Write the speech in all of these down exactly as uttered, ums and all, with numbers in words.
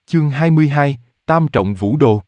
Chương hai mươi hai, Tam trọng vũ đồ.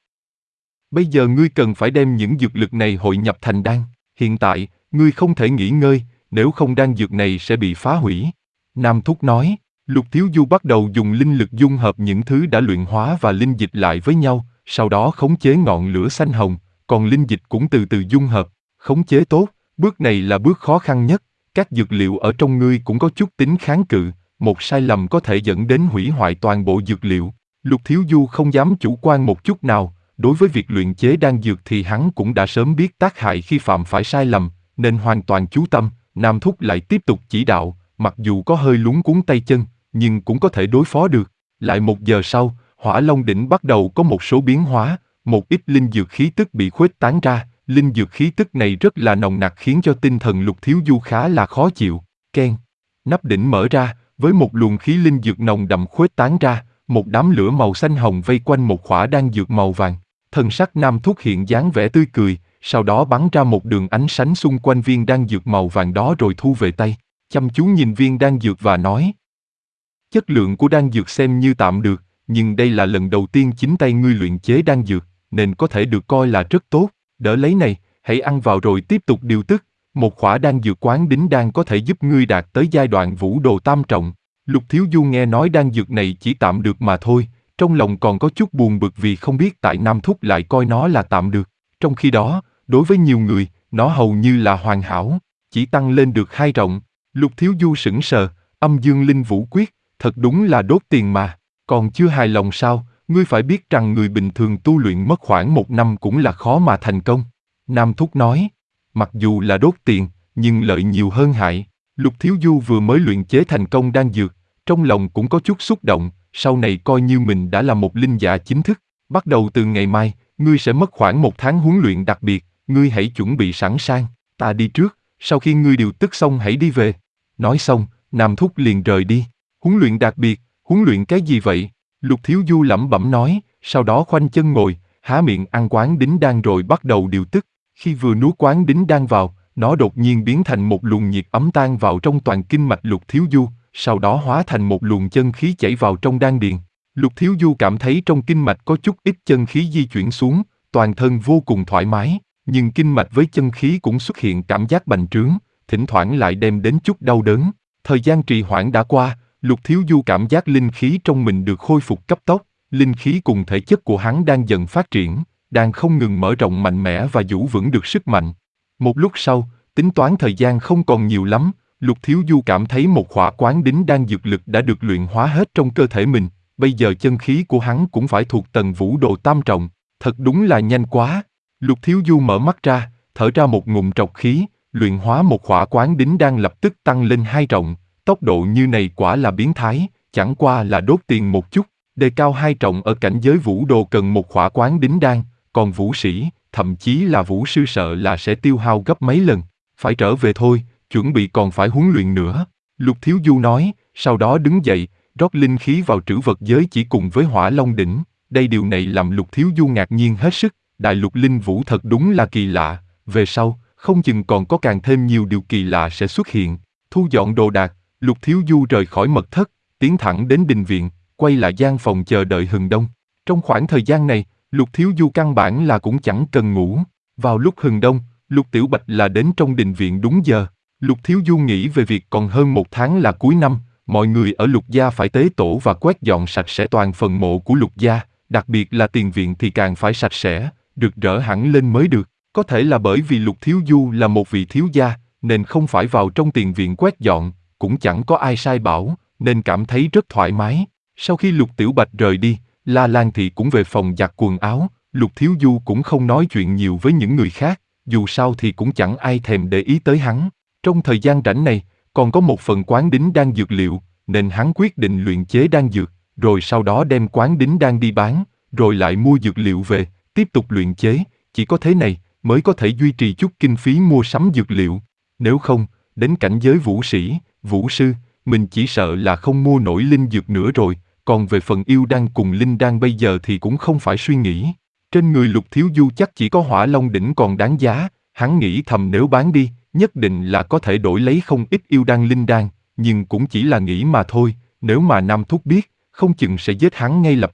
Bây giờ ngươi cần phải đem những dược lực này hội nhập thành đan. Hiện tại, ngươi không thể nghỉ ngơi, nếu không đan dược này sẽ bị phá hủy. Nam Thúc nói, Lục Thiếu Du bắt đầu dùng linh lực dung hợp những thứ đã luyện hóa và linh dịch lại với nhau, sau đó khống chế ngọn lửa xanh hồng, còn linh dịch cũng từ từ dung hợp. Khống chế tốt, bước này là bước khó khăn nhất, các dược liệu ở trong ngươi cũng có chút tính kháng cự, một sai lầm có thể dẫn đến hủy hoại toàn bộ dược liệu. Lục Thiếu Du không dám chủ quan một chút nào, đối với việc luyện chế đan dược thì hắn cũng đã sớm biết tác hại khi phạm phải sai lầm, nên hoàn toàn chú tâm. Nam Thúc lại tiếp tục chỉ đạo, mặc dù có hơi luống cuống tay chân, nhưng cũng có thể đối phó được. Lại một giờ sau, Hỏa Long đỉnh bắt đầu có một số biến hóa, một ít linh dược khí tức bị khuếch tán ra, linh dược khí tức này rất là nồng nặc khiến cho tinh thần Lục Thiếu Du khá là khó chịu. Keng, nắp đỉnh mở ra, với một luồng khí linh dược nồng đậm khuếch tán ra, một đám lửa màu xanh hồng vây quanh một khỏa đan dược màu vàng. Thần sắc Nam Thúc hiện dáng vẻ tươi cười, sau đó bắn ra một đường ánh sáng xung quanh viên đan dược màu vàng đó rồi thu về tay, chăm chú nhìn viên đan dược và nói: chất lượng của đan dược xem như tạm được, nhưng đây là lần đầu tiên chính tay ngươi luyện chế đan dược, nên có thể được coi là rất tốt. Đỡ lấy này, hãy ăn vào rồi tiếp tục điều tức. Một khỏa đan dược quán đính đan có thể giúp ngươi đạt tới giai đoạn vũ đồ tam trọng. Lục Thiếu Du nghe nói đan dược này chỉ tạm được mà thôi, trong lòng còn có chút buồn bực vì không biết tại Nam Thúc lại coi nó là tạm được. Trong khi đó, đối với nhiều người, nó hầu như là hoàn hảo, chỉ tăng lên được hai trọng. Lục Thiếu Du sững sờ, âm dương linh vũ quyết, thật đúng là đốt tiền mà. Còn chưa hài lòng sao? Ngươi phải biết rằng người bình thường tu luyện mất khoảng một năm cũng là khó mà thành công. Nam Thúc nói, mặc dù là đốt tiền, nhưng lợi nhiều hơn hại. Lục Thiếu Du vừa mới luyện chế thành công đan dược, trong lòng cũng có chút xúc động, sau này coi như mình đã là một linh giả chính thức. Bắt đầu từ ngày mai, ngươi sẽ mất khoảng một tháng huấn luyện đặc biệt, ngươi hãy chuẩn bị sẵn sàng, ta đi trước, sau khi ngươi điều tức xong hãy đi về. Nói xong, Nam Thúc liền rời đi. Huấn luyện đặc biệt, huấn luyện cái gì vậy? Lục Thiếu Du lẩm bẩm nói, sau đó khoanh chân ngồi, há miệng ăn quán đính đan rồi bắt đầu điều tức. Khi vừa nuốt quán đính đan vào, nó đột nhiên biến thành một luồng nhiệt ấm tan vào trong toàn kinh mạch Lục Thiếu Du, sau đó hóa thành một luồng chân khí chảy vào trong đan điền. Lục Thiếu Du cảm thấy trong kinh mạch có chút ít chân khí di chuyển xuống, toàn thân vô cùng thoải mái, nhưng kinh mạch với chân khí cũng xuất hiện cảm giác bành trướng, thỉnh thoảng lại đem đến chút đau đớn. Thời gian trì hoãn đã qua, Lục Thiếu Du cảm giác linh khí trong mình được khôi phục cấp tốc, linh khí cùng thể chất của hắn đang dần phát triển, đang không ngừng mở rộng mạnh mẽ và giữ vững được sức mạnh. Một lúc sau, tính toán thời gian không còn nhiều lắm, Lục Thiếu Du cảm thấy một khỏa quán đính đan dược lực đã được luyện hóa hết trong cơ thể mình, bây giờ chân khí của hắn cũng phải thuộc tầng vũ độ tam trọng, thật đúng là nhanh quá. Lục Thiếu Du mở mắt ra, thở ra một ngụm trọc khí, luyện hóa một khỏa quán đính đan lập tức tăng lên hai trọng, tốc độ như này quả là biến thái, chẳng qua là đốt tiền một chút. Đề cao hai trọng ở cảnh giới vũ đồ cần một khỏa quán đính đan, còn vũ sĩ, thậm chí là vũ sư sợ là sẽ tiêu hao gấp mấy lần. Phải trở về thôi, chuẩn bị còn phải huấn luyện nữa. Lục Thiếu Du nói, sau đó đứng dậy, rót linh khí vào trữ vật giới chỉ cùng với Hỏa Long đỉnh. Đây điều này làm Lục Thiếu Du ngạc nhiên hết sức, đại lục linh vũ thật đúng là kỳ lạ, về sau, không chừng còn có càng thêm nhiều điều kỳ lạ sẽ xuất hiện. Thu dọn đồ đạc, Lục Thiếu Du rời khỏi mật thất, tiến thẳng đến đình viện, quay lại gian phòng chờ đợi hừng đông. Trong khoảng thời gian này, Lục Thiếu Du căn bản là cũng chẳng cần ngủ. Vào lúc hừng đông, Lục Tiểu Bạch là đến trong đình viện đúng giờ. Lục Thiếu Du nghĩ về việc còn hơn một tháng là cuối năm, mọi người ở Lục gia phải tế tổ và quét dọn sạch sẽ toàn phần mộ của Lục gia, đặc biệt là tiền viện thì càng phải sạch sẽ, rực rỡ hẳn lên mới được. Có thể là bởi vì Lục Thiếu Du là một vị thiếu gia, nên không phải vào trong tiền viện quét dọn, cũng chẳng có ai sai bảo, nên cảm thấy rất thoải mái. Sau khi Lục Tiểu Bạch rời đi, La Lan Thị cũng về phòng giặt quần áo, Lục Thiếu Du cũng không nói chuyện nhiều với những người khác, dù sao thì cũng chẳng ai thèm để ý tới hắn. Trong thời gian rảnh này, còn có một phần quán đính đan dược liệu, nên hắn quyết định luyện chế đan dược, rồi sau đó đem quán đính đan đi bán, rồi lại mua dược liệu về, tiếp tục luyện chế, chỉ có thế này mới có thể duy trì chút kinh phí mua sắm dược liệu. Nếu không, đến cảnh giới vũ sĩ, vũ sư, mình chỉ sợ là không mua nổi linh dược nữa rồi, còn về phần yêu đan cùng linh đan bây giờ thì cũng không phải suy nghĩ. Trên người Lục Thiếu Du chắc chỉ có Hỏa Long đỉnh còn đáng giá, hắn nghĩ thầm nếu bán đi, nhất định là có thể đổi lấy không ít yêu đan linh đan, nhưng cũng chỉ là nghĩ mà thôi, nếu mà Nam Thúc biết, không chừng sẽ giết hắn ngay lập tức,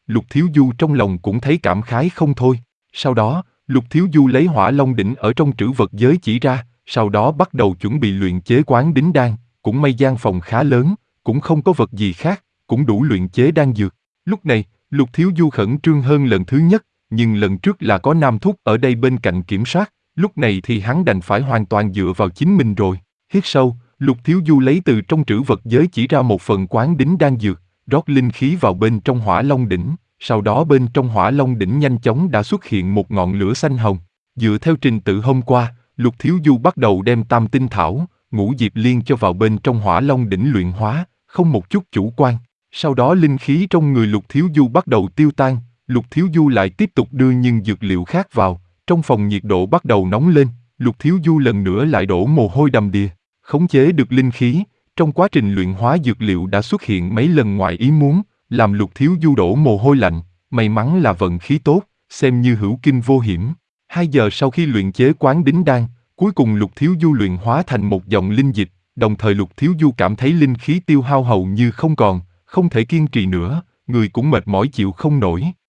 Lục Thiếu Du trong lòng cũng thấy cảm khái không thôi. Sau đó, Lục Thiếu Du lấy Hỏa Long đỉnh ở trong trữ vật giới chỉ ra, sau đó bắt đầu chuẩn bị luyện chế quán đính đan, cũng may gian phòng khá lớn, cũng không có vật gì khác, cũng đủ luyện chế đan dược. Lúc này, Lục Thiếu Du khẩn trương hơn lần thứ nhất, nhưng lần trước là có Nam Thúc ở đây bên cạnh kiểm soát, lúc này thì hắn đành phải hoàn toàn dựa vào chính mình rồi. Hít sâu, Lục Thiếu Du lấy từ trong trữ vật giới chỉ ra một phần quán đính đan dược, rót linh khí vào bên trong Hỏa Long đỉnh, sau đó bên trong Hỏa Long đỉnh nhanh chóng đã xuất hiện một ngọn lửa xanh hồng. Dựa theo trình tự hôm qua, Lục Thiếu Du bắt đầu đem Tam Tinh Thảo, Ngũ Diệp Liên cho vào bên trong Hỏa Long đỉnh luyện hóa, không một chút chủ quan. Sau đó linh khí trong người Lục Thiếu Du bắt đầu tiêu tan, Lục Thiếu Du lại tiếp tục đưa những dược liệu khác vào, trong phòng nhiệt độ bắt đầu nóng lên, Lục Thiếu Du lần nữa lại đổ mồ hôi đầm đìa, khống chế được linh khí, trong quá trình luyện hóa dược liệu đã xuất hiện mấy lần ngoài ý muốn, làm Lục Thiếu Du đổ mồ hôi lạnh, may mắn là vận khí tốt, xem như hữu kinh vô hiểm. Hai giờ sau khi luyện chế quán đính đan, cuối cùng Lục Thiếu Du luyện hóa thành một dòng linh dịch, đồng thời Lục Thiếu Du cảm thấy linh khí tiêu hao hầu như không còn, không thể kiên trì nữa, người cũng mệt mỏi chịu không nổi.